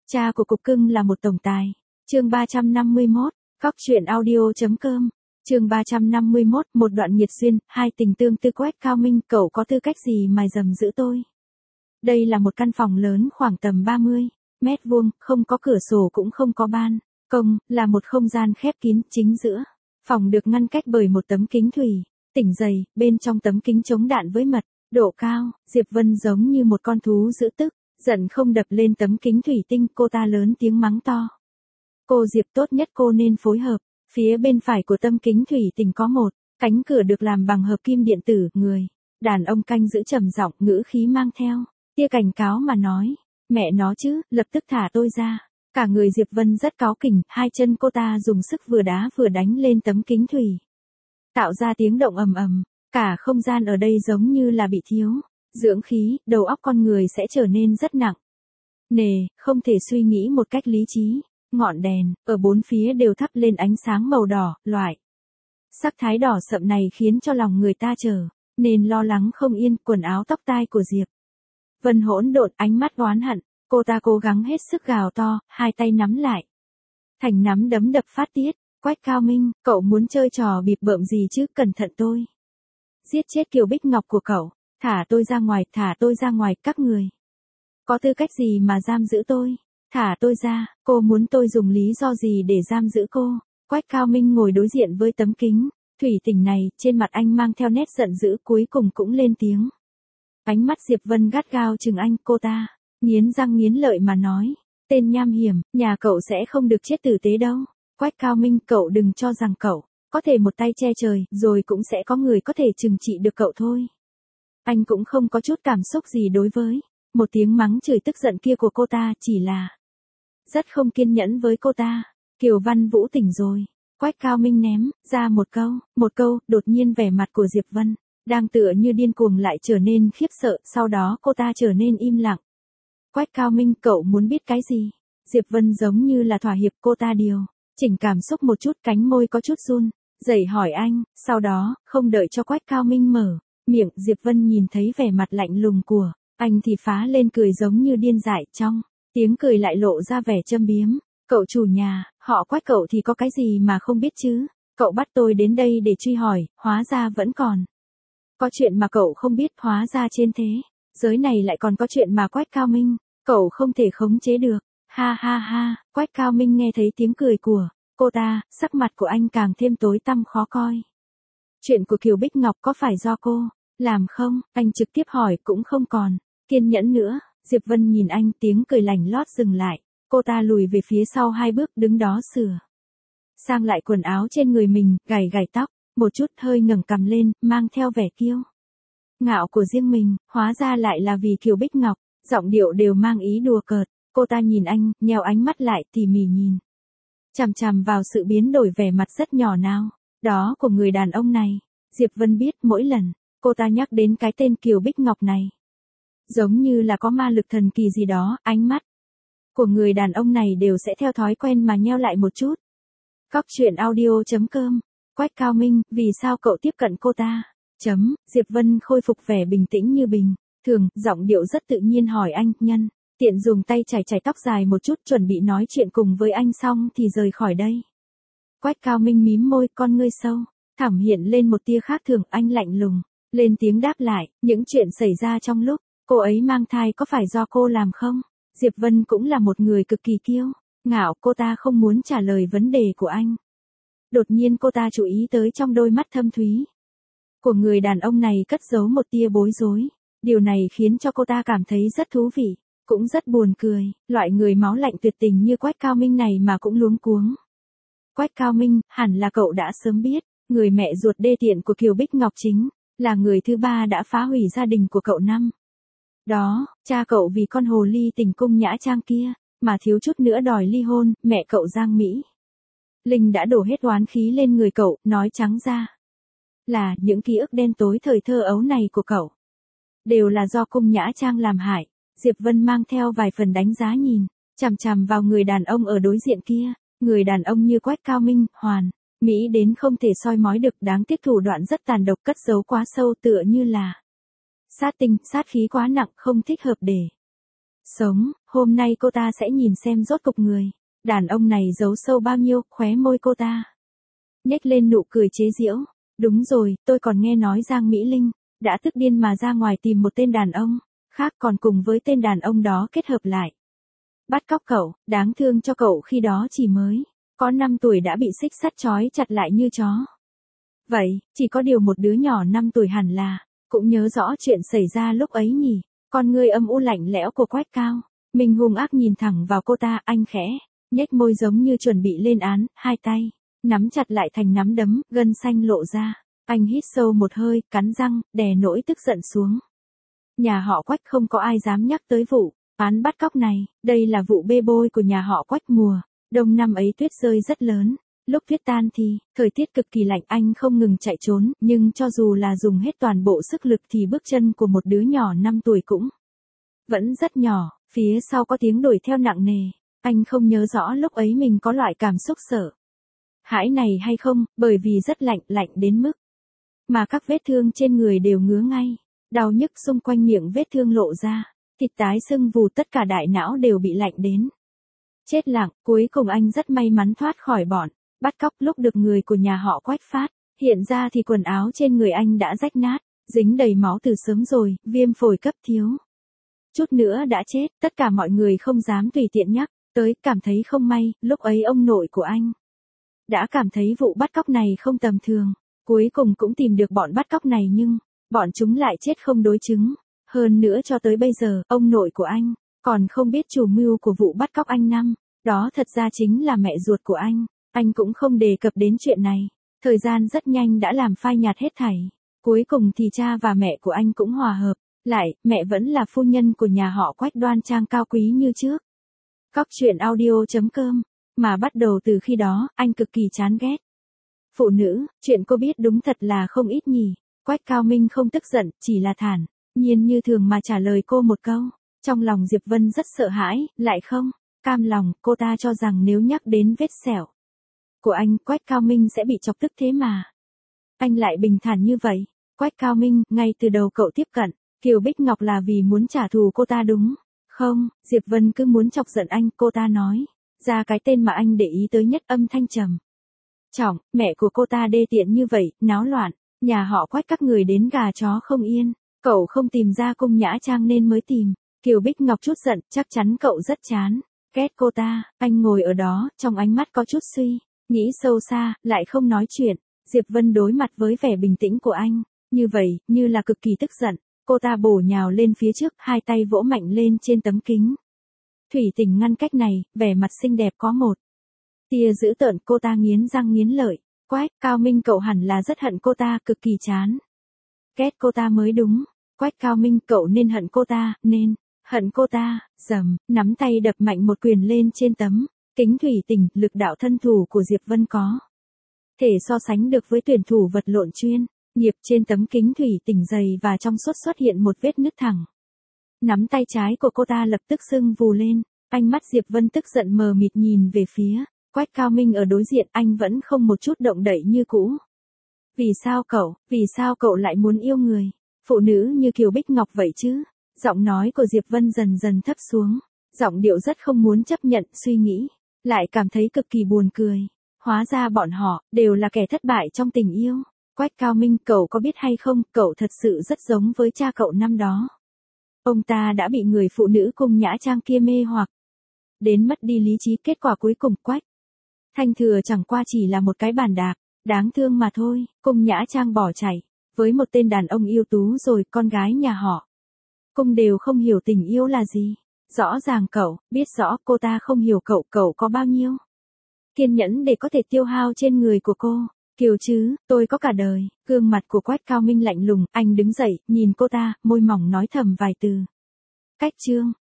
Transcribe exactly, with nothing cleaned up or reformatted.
Cha của cục cưng là một tổng tài. Chương ba trăm năm mươi mốt, Cóc truyện audio.com. Chương ba trăm năm mươi mốt, một đoạn nhiệt duyên, hai tình tương tư. Quách Cao Minh, cậu có tư cách gì mài dầm giữ tôi? Đây là một căn phòng lớn khoảng tầm ba mươi mét vuông, không có cửa sổ cũng không có ban công, là một không gian khép kín. Chính giữa phòng được ngăn cách bởi một tấm kính thủy tinh dày, bên trong tấm kính chống đạn với mật độ cao. Diệp Vân giống như một con thú dữ tức giận không đập lên tấm kính thủy tinh, cô ta lớn tiếng mắng to. Cô Diệp, tốt nhất cô nên phối hợp. Phía bên phải của tấm kính thủy tinh có một cánh cửa được làm bằng hợp kim điện tử. Người đàn ông canh giữ trầm giọng, ngữ khí mang theo tia cảnh cáo mà nói. Mẹ nó chứ, lập tức thả tôi ra. Cả người Diệp Vân rất cáu kỉnh, hai chân cô ta dùng sức vừa đá vừa đánh lên tấm kính thủy, tạo ra tiếng động ầm ầm. Cả không gian ở đây giống như là bị thiếu dưỡng khí, đầu óc con người sẽ trở nên rất nặng nề, không thể suy nghĩ một cách lý trí. Ngọn đèn ở bốn phía đều thắp lên ánh sáng màu đỏ, loại sắc thái đỏ sậm này khiến cho lòng người ta trở nên lo lắng không yên. Quần áo tóc tai của Diệp Vân hỗn độn, ánh mắt oán hận. Cô ta cố gắng hết sức gào to, hai tay nắm lại thành nắm đấm đập phát tiết. Quách Cao Minh, cậu muốn chơi trò bịp bợm gì chứ? Cẩn thận tôi giết chết Kiều Bích Ngọc của cậu. Thả tôi ra ngoài, thả tôi ra ngoài. Các người có tư cách gì mà giam giữ tôi? Thả tôi ra. Cô muốn tôi dùng lý do gì để giam giữ cô? Quách Cao Minh ngồi đối diện với tấm kính thủy tinh này, trên mặt anh mang theo nét giận dữ, cuối cùng cũng lên tiếng. Ánh mắt Diệp Vân gắt gao chừng anh. Cô ta nghiến răng nghiến lợi mà nói. Tên nham hiểm, nhà cậu sẽ không được chết tử tế đâu. Quách Cao Minh, cậu đừng cho rằng cậu có thể một tay che trời, rồi cũng sẽ có người có thể trừng trị được cậu thôi. Anh cũng không có chút cảm xúc gì đối với một tiếng mắng chửi tức giận kia của cô ta, chỉ là rất không kiên nhẫn với cô ta. Kiều Văn Vũ tỉnh rồi. Quách Cao Minh ném ra một câu, một câu, đột nhiên vẻ mặt của Diệp Vân đang tựa như điên cuồng lại trở nên khiếp sợ, sau đó cô ta trở nên im lặng. Quách Cao Minh, cậu muốn biết cái gì? Diệp Vân giống như là thỏa hiệp. Cô ta điều chỉnh cảm xúc một chút, cánh môi có chút run rẩy hỏi anh. Sau đó, không đợi cho Quách Cao Minh mở miệng, Diệp Vân nhìn thấy vẻ mặt lạnh lùng của anh thì phá lên cười giống như điên dại, trong tiếng cười lại lộ ra vẻ châm biếm. Cậu chủ nhà, họ Quách cậu thì có cái gì mà không biết chứ? Cậu bắt tôi đến đây để truy hỏi, hóa ra vẫn còn có chuyện mà cậu không biết. Hóa ra trên thế giới này lại còn có chuyện mà Quách Cao Minh cậu không thể khống chế được. Ha ha ha. Quách Cao Minh nghe thấy tiếng cười của cô ta, sắc mặt của anh càng thêm tối tăm khó coi. Chuyện của Kiều Bích Ngọc có phải do cô làm không? Anh trực tiếp hỏi, cũng không còn kiên nhẫn nữa. Diệp Vân nhìn anh, tiếng cười lạnh lót dừng lại. Cô ta lùi về phía sau hai bước, đứng đó sửa sang lại quần áo trên người mình, gảy gảy tóc một chút, hơi ngẩng cằm lên, mang theo vẻ kiêu ngạo của riêng mình. Hóa ra lại là vì Kiều Bích Ngọc. Giọng điệu đều mang ý đùa cợt. Cô ta nhìn anh, nheo ánh mắt lại, tỉ mỉ nhìn chằm chằm vào sự biến đổi vẻ mặt rất nhỏ nào đó của người đàn ông này. Diệp Vân biết mỗi lần cô ta nhắc đến cái tên Kiều Bích Ngọc này, giống như là có ma lực thần kỳ gì đó, ánh mắt của người đàn ông này đều sẽ theo thói quen mà nheo lại một chút. Cóc truyện audio.com. Quách Cao Minh, vì sao cậu tiếp cận cô ta? Chấm, Diệp Vân khôi phục vẻ bình tĩnh như bình thường, giọng điệu rất tự nhiên hỏi anh. Nhân tiện dùng tay chải chải tóc dài một chút, chuẩn bị nói chuyện cùng với anh xong thì rời khỏi đây. Quách Cao Minh mím môi, con ngươi sâu thẳm hiện lên một tia khác thường. Anh lạnh lùng lên tiếng đáp lại, những chuyện xảy ra trong lúc cô ấy mang thai có phải do cô làm không? Diệp Vân cũng là một người cực kỳ kiêu ngạo, cô ta không muốn trả lời vấn đề của anh. Đột nhiên cô ta chú ý tới trong đôi mắt thâm thúy của người đàn ông này cất giấu một tia bối rối. Điều này khiến cho cô ta cảm thấy rất thú vị, cũng rất buồn cười. Loại người máu lạnh tuyệt tình như Quách Cao Minh này mà cũng luống cuống. Quách Cao Minh, hẳn là cậu đã sớm biết, người mẹ ruột đê tiện của Kiều Bích Ngọc chính là người thứ ba đã phá hủy gia đình của cậu năm đó. Cha cậu vì con hồ ly tình cung Nhã Trang kia mà thiếu chút nữa đòi ly hôn. Mẹ cậu Giang Mỹ Linh đã đổ hết oán khí lên người cậu, nói trắng ra là những ký ức đen tối thời thơ ấu này của cậu đều là do cung Nhã Trang làm hại. Diệp Vân mang theo vài phần đánh giá nhìn chằm chằm vào người đàn ông ở đối diện kia. Người đàn ông như Quách Cao Minh, hoàn mỹ đến không thể soi mói được, đáng tiếc thủ đoạn rất tàn độc, cất giấu quá sâu, tựa như là sát tinh, sát khí quá nặng, không thích hợp để sống. Hôm nay cô ta sẽ nhìn xem rốt cục người đàn ông này giấu sâu bao nhiêu, khóe môi cô ta nhếch lên nụ cười chế giễu. Đúng rồi, tôi còn nghe nói Giang Mỹ Linh đã tức điên mà ra ngoài tìm một tên đàn ông khác, còn cùng với tên đàn ông đó kết hợp lại bắt cóc cậu. Đáng thương cho cậu khi đó chỉ mới có năm tuổi đã bị xích sắt trói chặt lại như chó. Vậy, chỉ có điều một đứa nhỏ năm tuổi hẳn là cũng nhớ rõ chuyện xảy ra lúc ấy nhỉ. Con ngươi âm u lạnh lẽo của Quách Cao Minh hung ác nhìn thẳng vào cô ta, anh khẽ nhếch môi giống như chuẩn bị lên án, hai tay nắm chặt lại thành nắm đấm, gân xanh lộ ra. Anh hít sâu một hơi, cắn răng, đè nỗi tức giận xuống. Nhà họ Quách không có ai dám nhắc tới vụ án bắt cóc này, đây là vụ bê bôi của nhà họ Quách. Mùa đông năm ấy tuyết rơi rất lớn, lúc tuyết tan thì, thời tiết cực kỳ lạnh, anh không ngừng chạy trốn, nhưng cho dù là dùng hết toàn bộ sức lực thì bước chân của một đứa nhỏ năm tuổi cũng vẫn rất nhỏ. Phía sau có tiếng đuổi theo nặng nề, anh không nhớ rõ lúc ấy mình có loại cảm xúc sợ hãi này hay không, bởi vì rất lạnh, lạnh đến mức mà các vết thương trên người đều ngứa ngay, đau nhức xung quanh miệng vết thương lộ ra, thịt tái sưng vù, tất cả đại não đều bị lạnh đến chết lặng. Cuối cùng anh rất may mắn thoát khỏi bọn bắt cóc. Lúc được người của nhà họ Quách phát hiện ra thì quần áo trên người anh đã rách nát, dính đầy máu từ sớm rồi, viêm phổi cấp thiếu chút nữa đã chết. Tất cả mọi người không dám tùy tiện nhắc tới, cảm thấy không may. Lúc ấy ông nội của anh đã cảm thấy vụ bắt cóc này không tầm thường, cuối cùng cũng tìm được bọn bắt cóc này, nhưng bọn chúng lại chết không đối chứng. Hơn nữa cho tới bây giờ, ông nội của anh còn không biết chủ mưu của vụ bắt cóc anh năm đó thật ra chính là mẹ ruột của anh. Anh cũng không đề cập đến chuyện này. Thời gian rất nhanh đã làm phai nhạt hết thảy. Cuối cùng thì cha và mẹ của anh cũng hòa hợp lại, mẹ vẫn là phu nhân của nhà họ Quách, đoan trang cao quý như trước. Cóc truyện audio chấm com. Mà bắt đầu từ khi đó, anh cực kỳ chán ghét phụ nữ. Chuyện cô biết đúng thật là không ít nhỉ. Quách Cao Minh không tức giận, chỉ là thản nhiên như thường mà trả lời cô một câu. Trong lòng Diệp Vân rất sợ hãi, lại không cam lòng. Cô ta cho rằng nếu nhắc đến vết sẹo của anh, Quách Cao Minh sẽ bị chọc tức, thế mà anh lại bình thản như vậy. Quách Cao Minh, ngay từ đầu cậu tiếp cận Kiều Bích Ngọc là vì muốn trả thù cô ta đúng không? Diệp Vân cứ muốn chọc giận anh. Cô ta nói ra cái tên mà anh để ý tới nhất, âm thanh trầm trọng. Mẹ của cô ta đê tiện như vậy, náo loạn nhà họ Quách các người đến gà chó không yên. Cậu không tìm ra Cung Nhã Trang nên mới tìm Kiều Bích Ngọc. Chút giận, chắc chắn cậu rất chán ghét cô ta. Anh ngồi ở đó, trong ánh mắt có chút suy nghĩ sâu xa, lại không nói chuyện. Diệp Vân đối mặt với vẻ bình tĩnh của anh như vậy, như là cực kỳ tức giận. Cô ta bổ nhào lên phía trước, hai tay vỗ mạnh lên trên tấm kính thủy tinh ngăn cách này, vẻ mặt xinh đẹp có một tia dữ tợn. Cô ta nghiến răng nghiến lợi. Quách Cao Minh, cậu hẳn là rất hận cô ta, cực kỳ chán ghét cô ta mới đúng. Quách Cao Minh, cậu nên hận cô ta, nên hận cô ta. Dầm, nắm tay đập mạnh một quyền lên trên tấm kính thủy tinh. Lực đạo thân thủ của Diệp Vân có thể so sánh được với tuyển thủ vật lộn chuyên nghiệp. Trên tấm kính thủy tinh dày và trong suốt xuất hiện một vết nứt thẳng. Nắm tay trái của cô ta lập tức sưng vù lên. Ánh mắt Diệp Vân tức giận mờ mịt nhìn về phía Quách Cao Minh ở đối diện. Anh vẫn không một chút động đậy như cũ. Vì sao cậu, vì sao cậu lại muốn yêu người phụ nữ như Kiều Bích Ngọc vậy chứ? Giọng nói của Diệp Vân dần dần thấp xuống, giọng điệu rất không muốn chấp nhận. Suy nghĩ lại cảm thấy cực kỳ buồn cười. Hóa ra bọn họ đều là kẻ thất bại trong tình yêu. Quách Cao Minh, cậu có biết hay không, cậu thật sự rất giống với cha cậu năm đó. Ông ta đã bị người phụ nữ Cung Nhã Trang kia mê hoặc đến mất đi lý trí. Kết quả cuối cùng Quách Thanh Thừa chẳng qua chỉ là một cái bàn đạp đáng thương mà thôi. Cung Nhã Trang bỏ chạy với một tên đàn ông yêu tú rồi. Con gái nhà họ Cung đều không hiểu tình yêu là gì. Rõ ràng cậu biết rõ cô ta không hiểu cậu. Cậu có bao nhiêu kiên nhẫn để có thể tiêu hao trên người của cô? Kiều chứ, tôi có cả đời. Gương mặt của Quách Cao Minh lạnh lùng. Anh đứng dậy, nhìn cô ta, môi mỏng nói thầm vài từ. Cách chương.